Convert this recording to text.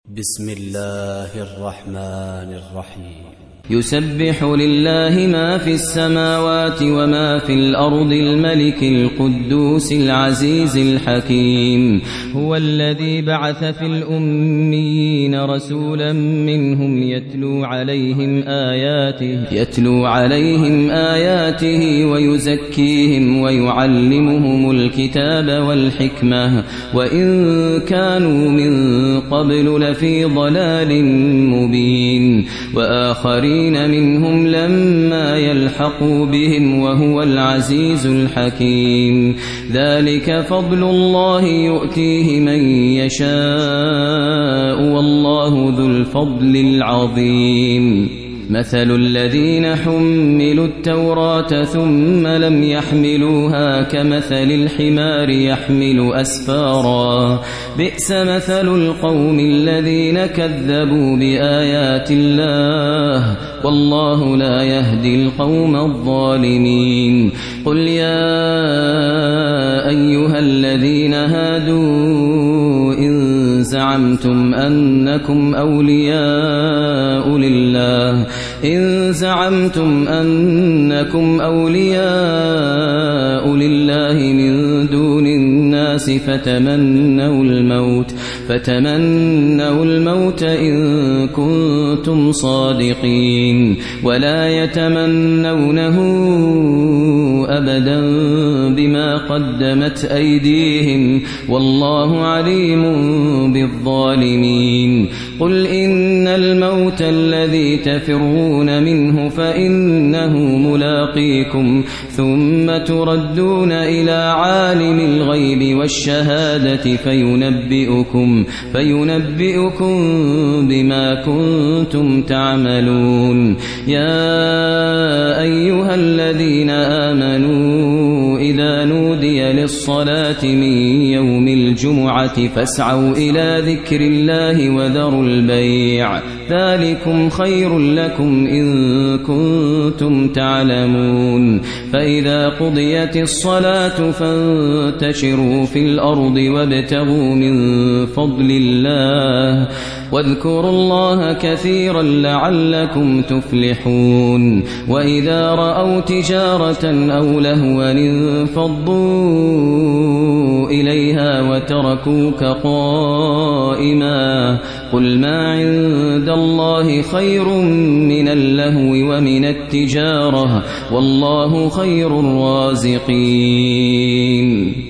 بسم الله الرحمن الرحيم. يسبح لله ما في السماوات وما في الأرض الملك القدوس العزيز الحكيم. هو الذي بعث في الأميين رسولا منهم يتلو عليهم آياته ويزكيهم ويعلمهم الكتاب والحكمة وإن كانوا من قبل لفي ضلال مبين. وآخرين منهم لما يلحقوا بهم وهو العزيز الحكيم. ذلك فضل الله يؤتيه من يشاء والله ذو الفضل العظيم. مثل الذين حملوا التوراة ثم لم يحملوها كمثل الحمار يحمل أسفارا بئس مثل القوم الذين كذبوا بآيات الله والله لا يهدي القوم الظالمين. قل يا أيها الذين هادوا إن زعمتم أنكم أولياء لله من دون الناس فتمنوا الموت إن كنتم صادقين ولا يتمنونه أبدا بما قدمت أيديهم والله عليم بالظالمين. قل إن الموت الذي تفرون منه فإنه ملاقيكم ثم تردون إلى عالم الغيب والشهادة فينبئكم بما كنتم تعملون. يا أيها الذين آمنوا إذا نودي للصلاة من يوم الجمعة فاسعوا إلى ذكر الله وذروا البيع ذلكم خير لكم إن كنتم تعلمون. فإذا قضيت الصلاة فانتشروا في الأرض وابتغوا من فضل الله واذكروا الله كثيرا لعلكم تفلحون. وإذا رأوا تجارة أو لهوا انفضوا إليها وتركوك قائما قل ما عند الله خير من اللهو ومن التجارة والله خير الرازقين.